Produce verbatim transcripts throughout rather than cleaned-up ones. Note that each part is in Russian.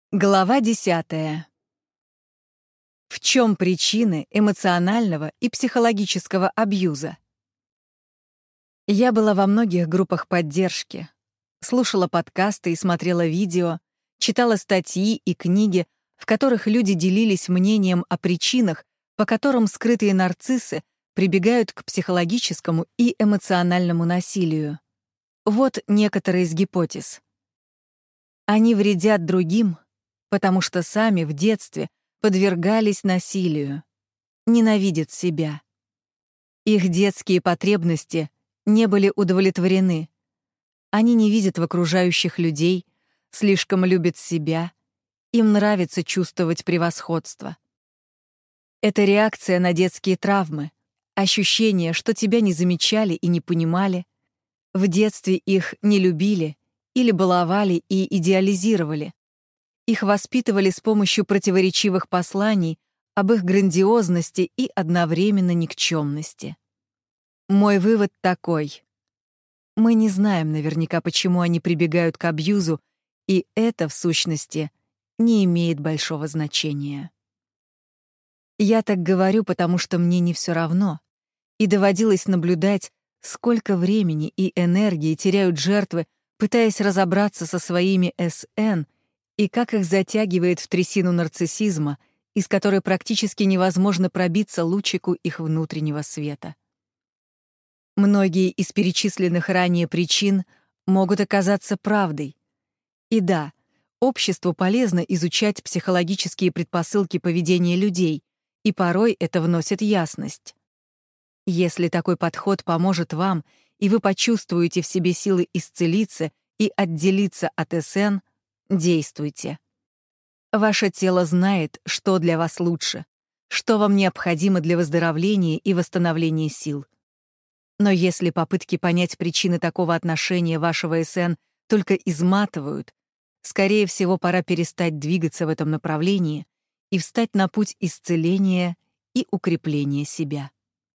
Глава десятая. В чем причины эмоционального и психологического абьюза? Я была во многих группах поддержки, слушала подкасты и смотрела видео, читала статьи и книги, в которых люди делились мнением о причинах, по которым скрытые нарциссы прибегают к психологическому и эмоциональному насилию. Вот некоторые из гипотез. Они вредят другим, потому что сами в детстве подвергались насилию, ненавидят себя. Их детские потребности не были удовлетворены. Они не видят в окружающих людей, слишком любят себя, им нравится чувствовать превосходство. Это реакция на детские травмы, ощущение, что тебя не замечали и не понимали, в детстве их не любили или баловали и идеализировали. Их воспитывали с помощью противоречивых посланий об их грандиозности и одновременно никчемности. Мой вывод такой. Мы не знаем наверняка, почему они прибегают к абьюзу, и это, в сущности, не имеет большого значения. Я так говорю, потому что мне не все равно, и доводилось наблюдать, сколько времени и энергии теряют жертвы, пытаясь разобраться со своими эс эн, и как их затягивает в трясину нарциссизма, из которой практически невозможно пробиться лучику их внутреннего света. Многие из перечисленных ранее причин могут оказаться правдой. И да, обществу полезно изучать психологические предпосылки поведения людей, и порой это вносит ясность. Если такой подход поможет вам, и вы почувствуете в себе силы исцелиться и отделиться от эс эн, действуйте. Ваше тело знает, что для вас лучше, что вам необходимо для выздоровления и восстановления сил. Но если попытки понять причины такого отношения вашего эс эн только изматывают, скорее всего, пора перестать двигаться в этом направлении и встать на путь исцеления и укрепления себя.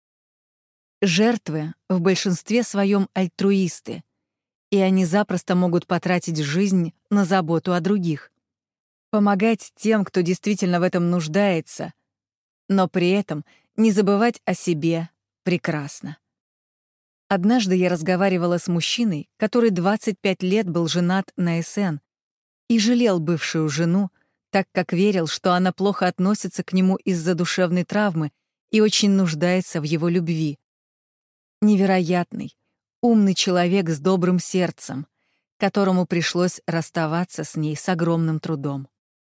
Жертвы в большинстве своем альтруисты, и они запросто могут потратить жизнь на заботу о других. Помогать тем, кто действительно в этом нуждается, но при этом не забывать о себе прекрасно. Однажды я разговаривала с мужчиной, который двадцать пять лет был женат на эс эн и жалел бывшую жену, так как верил, что она плохо относится к нему из-за душевной травмы и очень нуждается в его любви. Невероятный, умный человек с добрым сердцем, которому пришлось расставаться с ней с огромным трудом.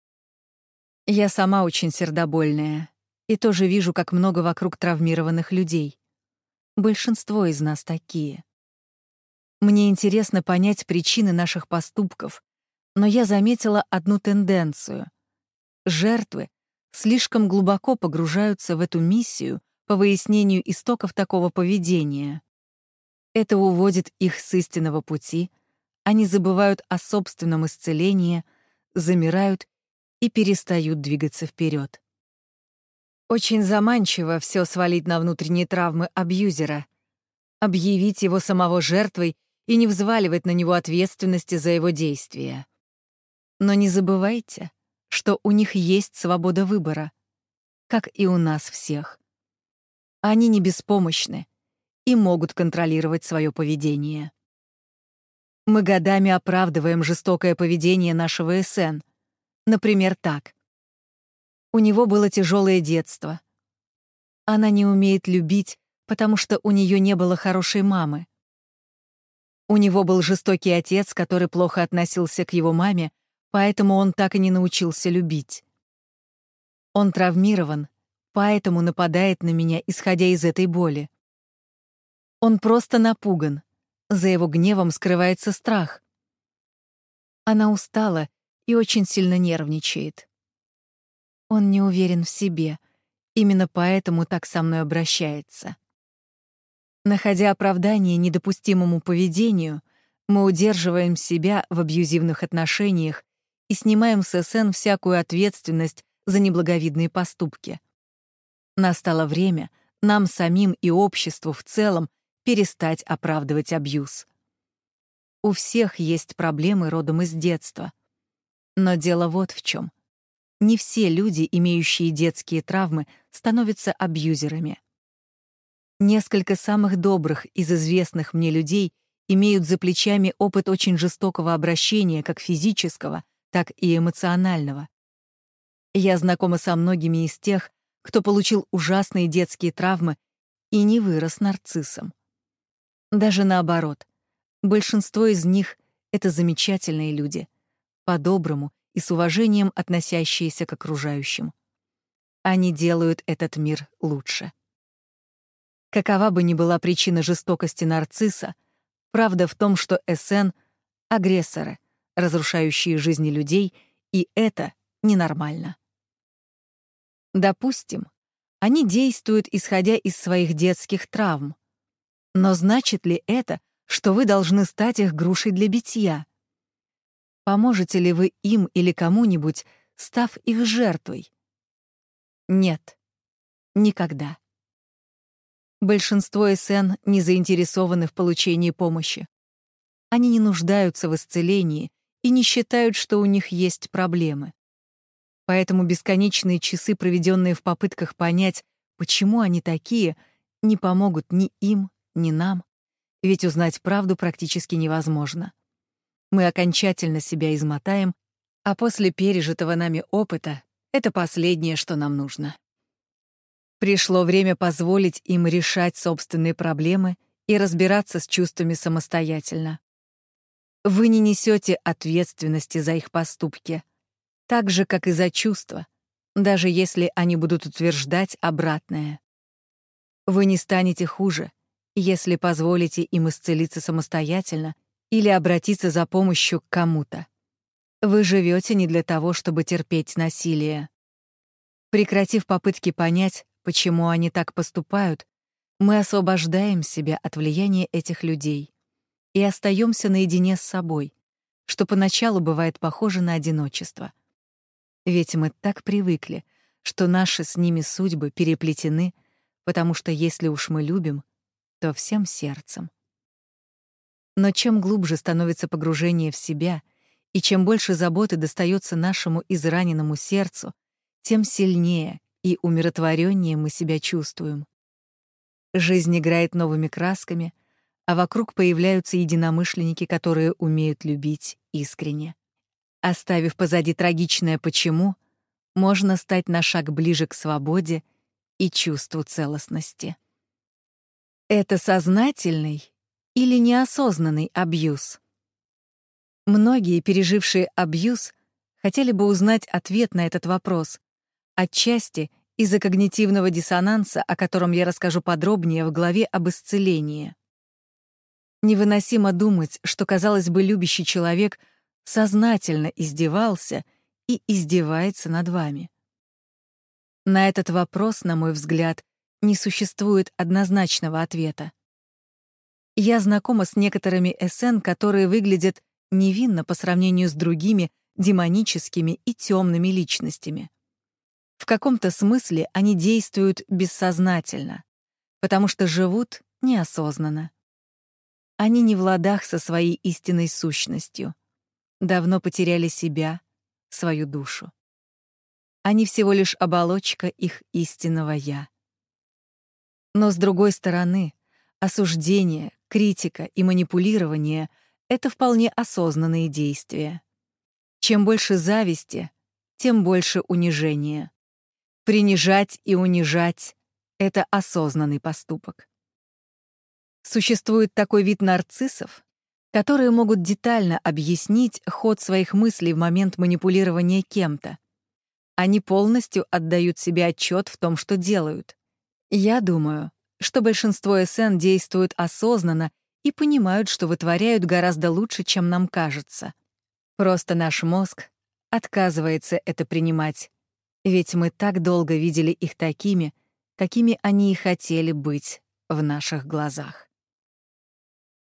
Я сама очень сердобольная и тоже вижу, как много вокруг травмированных людей. Большинство из нас такие. Мне интересно понять причины наших поступков, но я заметила одну тенденцию. Жертвы слишком глубоко погружаются в эту миссию по выяснению истоков такого поведения. Это уводит их с истинного пути, они забывают о собственном исцелении, замирают и перестают двигаться вперед. Очень заманчиво все свалить на внутренние травмы абьюзера, объявить его самого жертвой и не взваливать на него ответственности за его действия. Но не забывайте, что у них есть свобода выбора, как и у нас всех. Они не беспомощны и могут контролировать свое поведение. Мы годами оправдываем жестокое поведение нашего эс эн. Например, так. У него было тяжелое детство. Она не умеет любить, потому что у нее не было хорошей мамы. У него был жестокий отец, который плохо относился к его маме, поэтому он так и не научился любить. Он травмирован, поэтому нападает на меня, исходя из этой боли. Он просто напуган. За его гневом скрывается страх. Она устала и очень сильно нервничает. Он не уверен в себе, именно поэтому так со мной обращается. Находя оправдание недопустимому поведению, мы удерживаем себя в абьюзивных отношениях и снимаем с эс эн всякую ответственность за неблаговидные поступки. Настало время нам самим и обществу в целом перестать оправдывать абьюз. У всех есть проблемы родом из детства. Но дело вот в чем. Не все люди, имеющие детские травмы, становятся абьюзерами. Несколько самых добрых из известных мне людей имеют за плечами опыт очень жестокого обращения, как физического, так и эмоционального. Я знакома со многими из тех, кто получил ужасные детские травмы и не вырос нарциссом. Даже наоборот, большинство из них — это замечательные люди, по-доброму и с уважением относящиеся к окружающим. Они делают этот мир лучше. Какова бы ни была причина жестокости нарцисса, правда в том, что эс эн — агрессоры, разрушающие жизни людей, и это ненормально. Допустим, они действуют, исходя из своих детских травм. Но значит ли это, что вы должны стать их грушей для битья? Поможете ли вы им или кому-нибудь, став их жертвой? Нет, никогда. Большинство эс эн не заинтересованы в получении помощи. Они не нуждаются в исцелении и не считают, что у них есть проблемы. Поэтому бесконечные часы, проведенные в попытках понять, почему они такие, не помогут ни им, ни нам, ведь узнать правду практически невозможно. Мы окончательно себя измотаем, а после пережитого нами опыта это последнее, что нам нужно. Пришло время позволить им решать собственные проблемы и разбираться с чувствами самостоятельно. Вы не несете ответственности за их поступки, так же, как и за чувства, даже если они будут утверждать обратное. Вы не станете хуже, если позволите им исцелиться самостоятельно или обратиться за помощью к кому-то. Вы живете не для того, чтобы терпеть насилие. Прекратив попытки понять, почему они так поступают, мы освобождаем себя от влияния этих людей и остаемся наедине с собой, что поначалу бывает похоже на одиночество. Ведь мы так привыкли, что наши с ними судьбы переплетены, потому что если уж мы любим, то всем сердцем. Но чем глубже становится погружение в себя, и чем больше заботы достается нашему израненному сердцу, тем сильнее и умиротвореннее мы себя чувствуем. Жизнь играет новыми красками, а вокруг появляются единомышленники, которые умеют любить искренне. Оставив позади трагичное «почему», можно стать на шаг ближе к свободе и чувству целостности. Это сознательный или неосознанный абьюз? Многие, пережившие абьюз, хотели бы узнать ответ на этот вопрос, отчасти из-за когнитивного диссонанса, о котором я расскажу подробнее в главе об исцелении. Невыносимо думать, что, казалось бы, любящий человек сознательно издевался и издевается над вами. На этот вопрос, на мой взгляд, не существует однозначного ответа. Я знакома с некоторыми эс эн, которые выглядят невинно по сравнению с другими демоническими и темными личностями. В каком-то смысле они действуют бессознательно, потому что живут неосознанно. Они не в ладах со своей истинной сущностью, давно потеряли себя, свою душу. Они всего лишь оболочка их истинного «я». Но, с другой стороны, осуждение, критика и манипулирование — это вполне осознанные действия. Чем больше зависти, тем больше унижения. Принижать и унижать — это осознанный поступок. Существует такой вид нарциссов, которые могут детально объяснить ход своих мыслей в момент манипулирования кем-то. Они полностью отдают себе отчет в том, что делают. Я думаю, что большинство эс эн действуют осознанно и понимают, что вытворяют гораздо лучше, чем нам кажется. Просто наш мозг отказывается это принимать, ведь мы так долго видели их такими, какими они и хотели быть в наших глазах.